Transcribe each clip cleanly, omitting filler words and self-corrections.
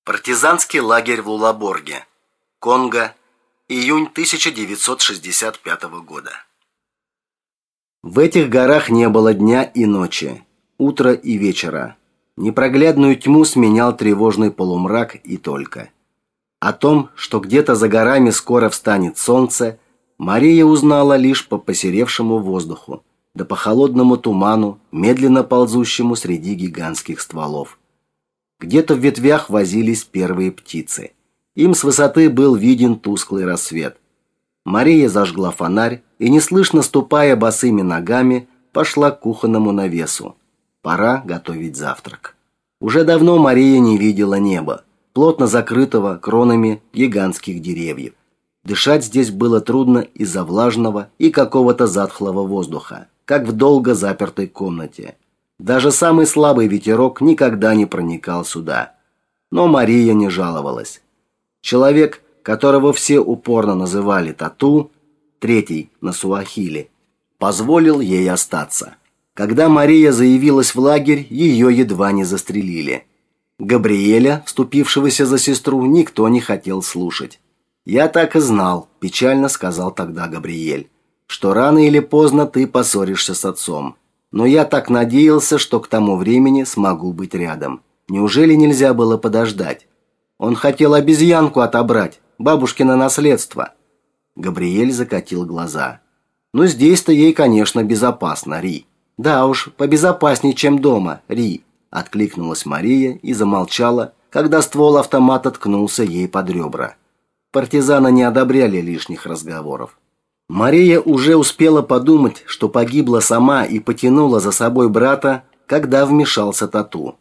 Партизанский лагерь в Лулаборге, Конго, июнь 1965 года. В этих горах не было дня и ночи, утра и вечера. Непроглядную тьму сменял тревожный полумрак и только. О том, что где-то за горами скоро встанет солнце, Мария узнала лишь по посеревшему воздуху, да по холодному туману, медленно ползущему среди гигантских стволов. Где-то в ветвях возились первые птицы. Им с высоты был виден тусклый рассвет. Мария зажгла фонарь и, неслышно ступая босыми ногами, пошла к кухонному навесу. Пора готовить завтрак. Уже давно Мария не видела неба, плотно закрытого кронами гигантских деревьев. Дышать здесь было трудно из-за влажного и какого-то затхлого воздуха, как в долго запертой комнате. Даже самый слабый ветерок никогда не проникал сюда. Но Мария не жаловалась. Человек, которого все упорно называли Тату, третий на суахили, позволил ей остаться. Когда Мария заявилась в лагерь, ее едва не застрелили. Габриэля, вступившегося за сестру, никто не хотел слушать. «Я так и знал», – печально сказал тогда Габриэль, – «что рано или поздно ты поссоришься с отцом. Но я так надеялся, что к тому времени смогу быть рядом. Неужели нельзя было подождать? Он хотел обезьянку отобрать, бабушкино наследство». Габриэль закатил глаза. «Ну здесь-то ей, конечно, безопасно, Ри». «Да уж, побезопаснее, чем дома, Ри», – откликнулась Мария и замолчала, когда ствол автомата ткнулся ей под ребра. Партизаны не одобряли лишних разговоров. Мария уже успела подумать, что погибла сама и потянула за собой брата, когда вмешался Тату.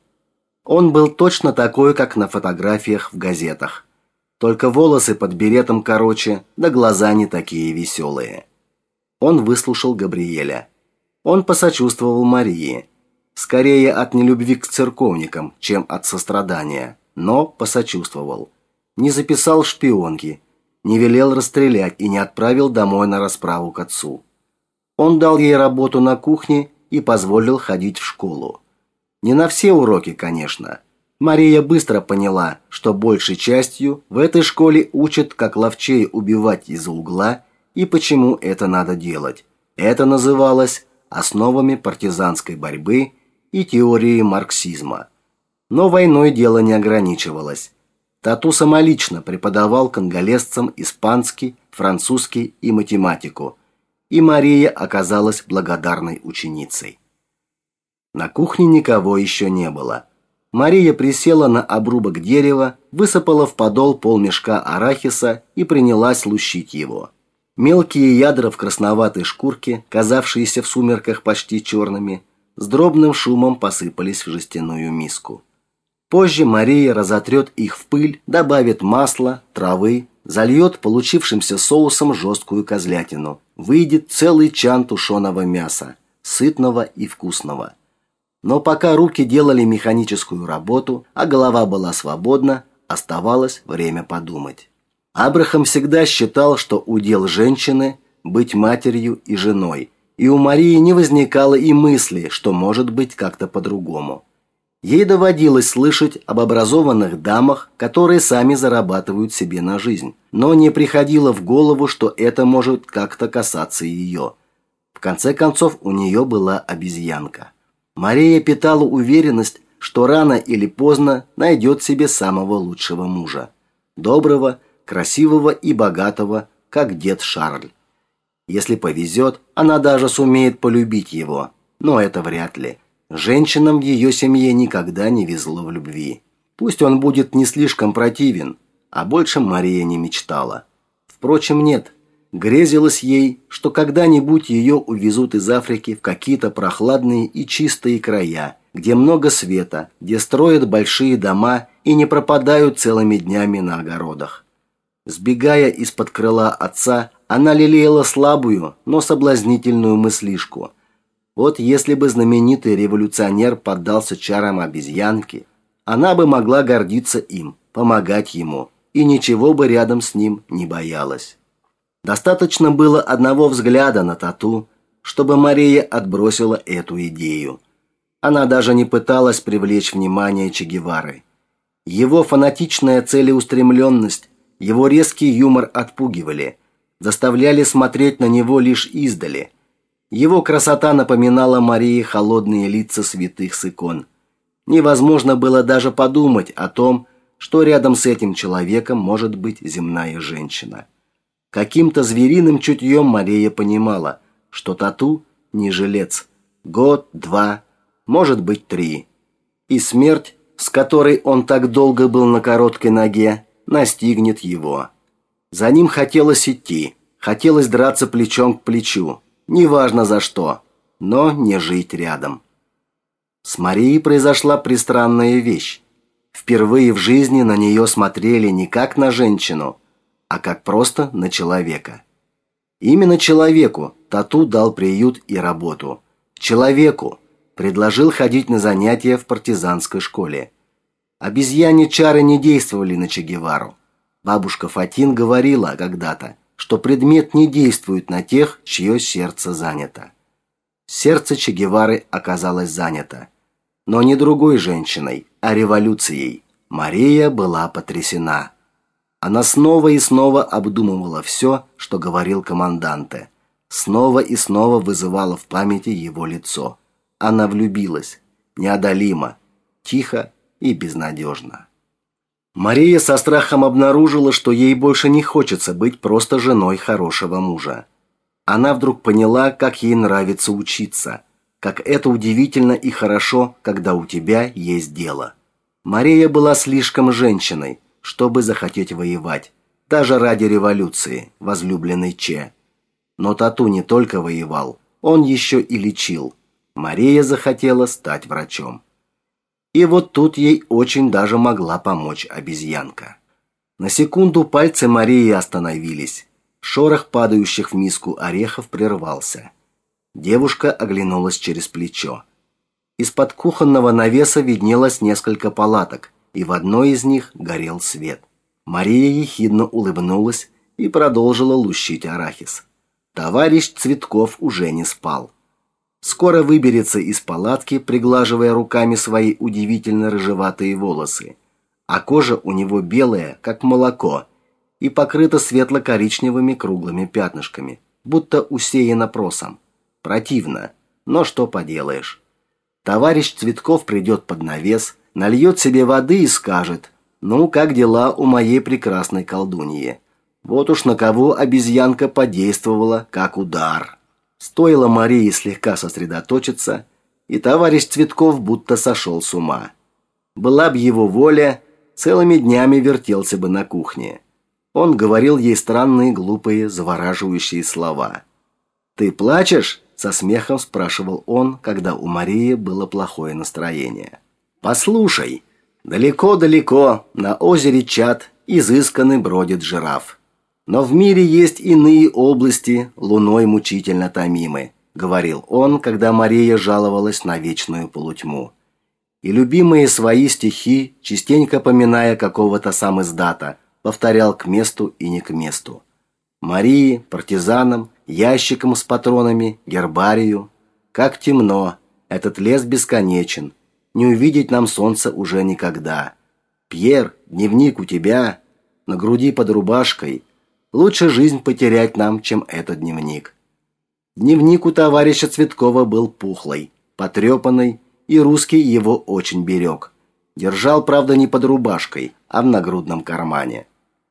Он был точно такой, как на фотографиях в газетах. Только волосы под беретом короче, да глаза не такие веселые. Он выслушал Габриэля. Он посочувствовал Марии. Скорее от нелюбви к церковникам, чем от сострадания, но посочувствовал. Не записал шпионки, не велел расстрелять и не отправил домой на расправу к отцу. Он дал ей работу на кухне и позволил ходить в школу. Не на все уроки, конечно. Мария быстро поняла, что большей частью в этой школе учат, как ловчей убивать из-за угла и почему это надо делать. Это называлось основами партизанской борьбы и теорией марксизма. Но войной дело не ограничивалось. Тату самолично преподавал конголезцам испанский, французский и математику, и Мария оказалась благодарной ученицей. На кухне никого еще не было. Мария присела на обрубок дерева, высыпала в подол полмешка арахиса и принялась лущить его. Мелкие ядра в красноватой шкурке, казавшиеся в сумерках почти черными, с дробным шумом посыпались в жестяную миску. Позже Мария разотрет их в пыль, добавит масла, травы, зальет получившимся соусом жесткую козлятину. Выйдет целый чан тушеного мяса, сытного и вкусного. Но пока руки делали механическую работу, а голова была свободна, оставалось время подумать. Абрахам всегда считал, что удел женщины – быть матерью и женой, и у Марии не возникало и мысли, что может быть как-то по-другому. Ей доводилось слышать об образованных дамах, которые сами зарабатывают себе на жизнь, но не приходило в голову, что это может как-то касаться ее. В конце концов, у нее была обезьянка. Мария питала уверенность, что рано или поздно найдет себе самого лучшего мужа. Доброго, красивого и богатого, как дед Шарль. Если повезет, она даже сумеет полюбить его, но это вряд ли. Женщинам в ее семье никогда не везло в любви. Пусть он будет не слишком противен, а больше Мария не мечтала. Впрочем, нет. Грезилось ей, что когда-нибудь ее увезут из Африки в какие-то прохладные и чистые края, где много света, где строят большие дома и не пропадают целыми днями на огородах. Сбегая из-под крыла отца, она лелеяла слабую, но соблазнительную мыслишку. Вот если бы знаменитый революционер поддался чарам обезьянки, она бы могла гордиться им, помогать ему, и ничего бы рядом с ним не боялась. Достаточно было одного взгляда на Тату, чтобы Мария отбросила эту идею. Она даже не пыталась привлечь внимание Че Гевары. Его фанатичная целеустремленность, его резкий юмор отпугивали, заставляли смотреть на него лишь издали. Его красота напоминала Марии холодные лица святых с икон. Невозможно было даже подумать о том, что рядом с этим человеком может быть земная женщина. Каким-то звериным чутьем Мария понимала, что Тату не жилец. Год, два, может быть 3. И смерть, с которой он так долго был на короткой ноге, настигнет его. За ним хотелось идти, хотелось драться плечом к плечу, неважно за что, но не жить рядом. С Марией произошла пристранная вещь. Впервые в жизни на нее смотрели не как на женщину, а как просто на человека. Именно человеку Тату дал приют и работу. Человеку предложил ходить на занятия в партизанской школе. Обезьяне чары не действовали на Че Гевару. Бабушка Фатин говорила когда-то, что предмет не действует на тех, чье сердце занято. Сердце Че Гевары оказалось занято. Но не другой женщиной, а революцией. Мария была потрясена. Она снова и снова обдумывала все, что говорил команданте. Снова и снова вызывала в памяти его лицо. Она влюбилась. Неодолимо. Тихо и безнадежно. Мария со страхом обнаружила, что ей больше не хочется быть просто женой хорошего мужа. Она вдруг поняла, как ей нравится учиться. Как это удивительно и хорошо, когда у тебя есть дело. Мария была слишком женщиной, чтобы захотеть воевать, даже ради революции, возлюбленной Че. Но Тату не только воевал, он еще и лечил. Мария захотела стать врачом. И вот тут ей очень даже могла помочь обезьянка. На секунду пальцы Марии остановились. Шорох падающих в миску орехов прервался. Девушка оглянулась через плечо. Из-под кухонного навеса виднелось несколько палаток, и в одной из них горел свет. Мария ехидно улыбнулась и продолжила лущить арахис. Товарищ Цветков уже не спал. Скоро выберется из палатки, приглаживая руками свои удивительно рыжеватые волосы. А кожа у него белая, как молоко, и покрыта светло-коричневыми круглыми пятнышками, будто усеяна просом. Противно, но что поделаешь. Товарищ Цветков придет под навес, нальет себе воды и скажет: «Ну, как дела у моей прекрасной колдуньи?» Вот уж на кого обезьянка подействовала, как удар. Стоило Марии слегка сосредоточиться, и товарищ Цветков будто сошел с ума. Была б его воля, целыми днями вертелся бы на кухне. Он говорил ей странные, глупые, завораживающие слова. «Ты плачешь?» – со смехом спрашивал он, когда у Марии было плохое настроение. «Послушай, далеко-далеко на озере Чад изысканный бродит жираф. Но в мире есть иные области, луной мучительно томимы», – говорил он, когда Мария жаловалась на вечную полутьму. И любимые свои стихи, частенько поминая какого-то сам издата, повторял к месту и не к месту. Марии, партизанам, ящикам с патронами, гербарию. Как темно, этот лес бесконечен, не увидеть нам солнца уже никогда. Пьер, дневник у тебя, на груди под рубашкой. Лучше жизнь потерять нам, чем этот дневник. Дневник у товарища Цветкова был пухлый, потрепанный, и русский его очень берег. Держал, правда, не под рубашкой, а в нагрудном кармане.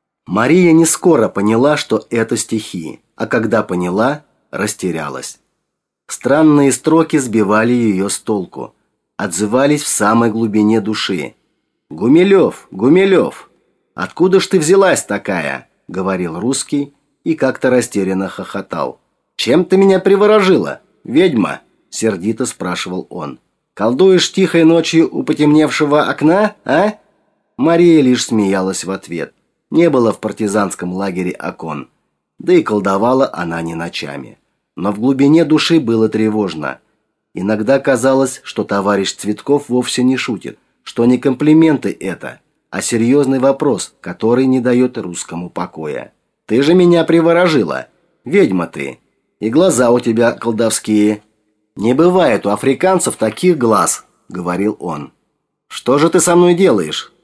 Мария не скоро поняла, что это стихи, а когда поняла, растерялась. Странные строки сбивали ее с толку, отзывались в самой глубине души. «Гумилев, Гумилев, откуда ж ты взялась такая?» — говорил русский и как-то растерянно хохотал. «Чем ты меня приворожила, ведьма?» — сердито спрашивал он. «Колдуешь тихой ночью у потемневшего окна, а?» Мария лишь смеялась в ответ. Не было в партизанском лагере окон. Да и колдовала она не ночами. Но в глубине души было тревожно. Иногда казалось, что товарищ Цветков вовсе не шутит, что не комплименты это, а серьезный вопрос, который не дает русскому покоя. «Ты же меня приворожила, ведьма ты, и глаза у тебя колдовские. Не бывает у африканцев таких глаз», — говорил он. «Что же ты со мной делаешь?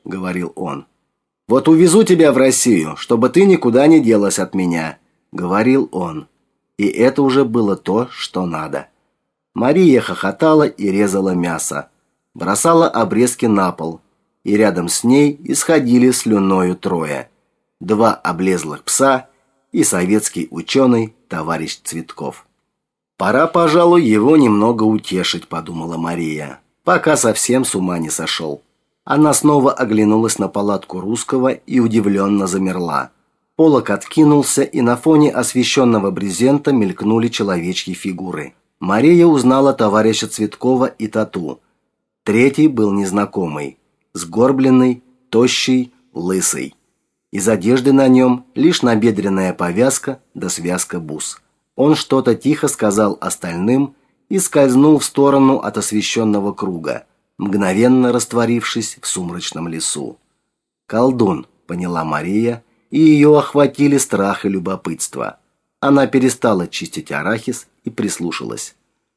говорил он. «Вот увезу тебя в Россию, чтобы ты никуда не делась от меня», – говорил он. И это уже было то, что надо. Мария хохотала и резала мясо, бросала обрезки на пол, и рядом с ней исходили слюною трое. 2 облезлых пса и советский ученый товарищ Цветков. «Пора, пожалуй, его немного утешить», – подумала Мария, пока совсем с ума не сошел. Она снова оглянулась на палатку русского и удивленно замерла. Полог откинулся, и на фоне освещенного брезента мелькнули человечьи фигуры. Мария узнала товарища Цветкова и Тату. Третий был незнакомый, сгорбленный, тощий, лысый. Из одежды на нем лишь набедренная повязка да связка бус. Он что-то тихо сказал остальным и скользнул в сторону от освещенного круга, мгновенно растворившись в сумрачном лесу. «Колдун», — поняла Мария, и ее охватили страх и любопытство. Она перестала чистить арахис и прислушалась.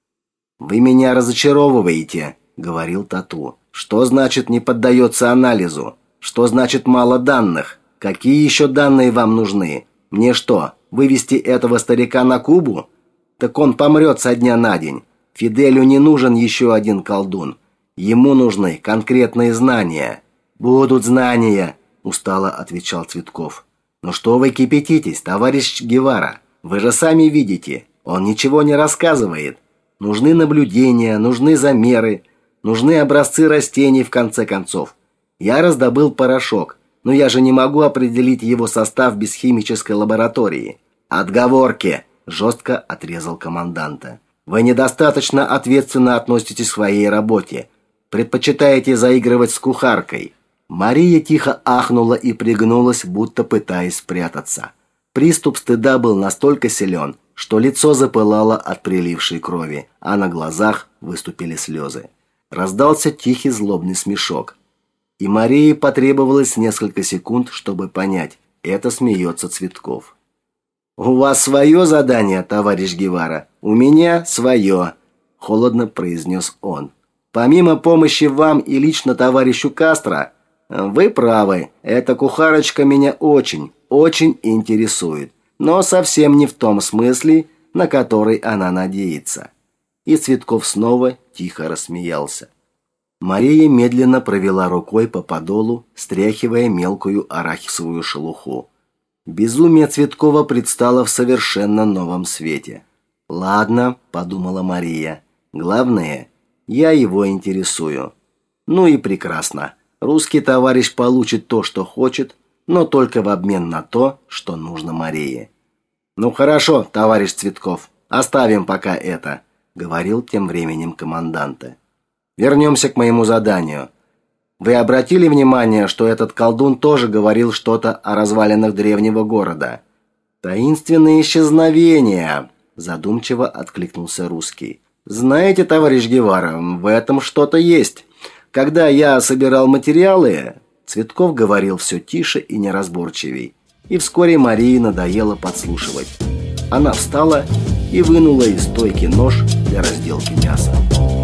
«Вы меня разочаровываете», — говорил Тату. «Что значит не поддается анализу? Что значит мало данных? Какие еще данные вам нужны? Мне что, вывести этого старика на Кубу? Так он помрет со дня на день. Фиделю не нужен еще один колдун. Ему нужны конкретные знания». «Будут знания», – устало отвечал Цветков. «Но что вы кипятитесь, товарищ Гевара? Вы же сами видите, он ничего не рассказывает. Нужны наблюдения, нужны замеры, нужны образцы растений в конце концов. Я раздобыл порошок, но я же не могу определить его состав без химической лаборатории». «Отговорки», – жестко отрезал команданта. «Вы недостаточно ответственно относитесь к своей работе. Предпочитаете заигрывать с кухаркой». Мария тихо ахнула и пригнулась, будто пытаясь спрятаться. Приступ стыда был настолько силен, что лицо запылало от прилившей крови, а на глазах выступили слезы. Раздался тихий злобный смешок. И Марии потребовалось несколько секунд, чтобы понять, это смеется Цветков. «У вас свое задание, товарищ Гевара, у меня свое», – холодно произнес он. «Помимо помощи вам и лично товарищу Кастро, вы правы, эта кухарочка меня очень, очень интересует, но совсем не в том смысле, на который она надеется». И Цветков снова тихо рассмеялся. Мария медленно провела рукой по подолу, стряхивая мелкую арахисовую шелуху. Безумие Цветкова предстало в совершенно новом свете. «Ладно», – подумала Мария, – «главное, я его интересую». Ну и прекрасно. Русский товарищ получит то, что хочет, но только в обмен на то, что нужно Марии. «Ну хорошо, товарищ Цветков, оставим пока это», – говорил тем временем команданта. «Вернемся к моему заданию. Вы обратили внимание, что этот колдун тоже говорил что-то о развалинах древнего города?» «Таинственные исчезновения», – задумчиво откликнулся русский. «Знаете, товарищ Гевара, в этом что-то есть. Когда я собирал материалы...» Цветков говорил все тише и неразборчивей. И вскоре Марии надоело подслушивать. Она встала и вынула из стойки нож для разделки мяса.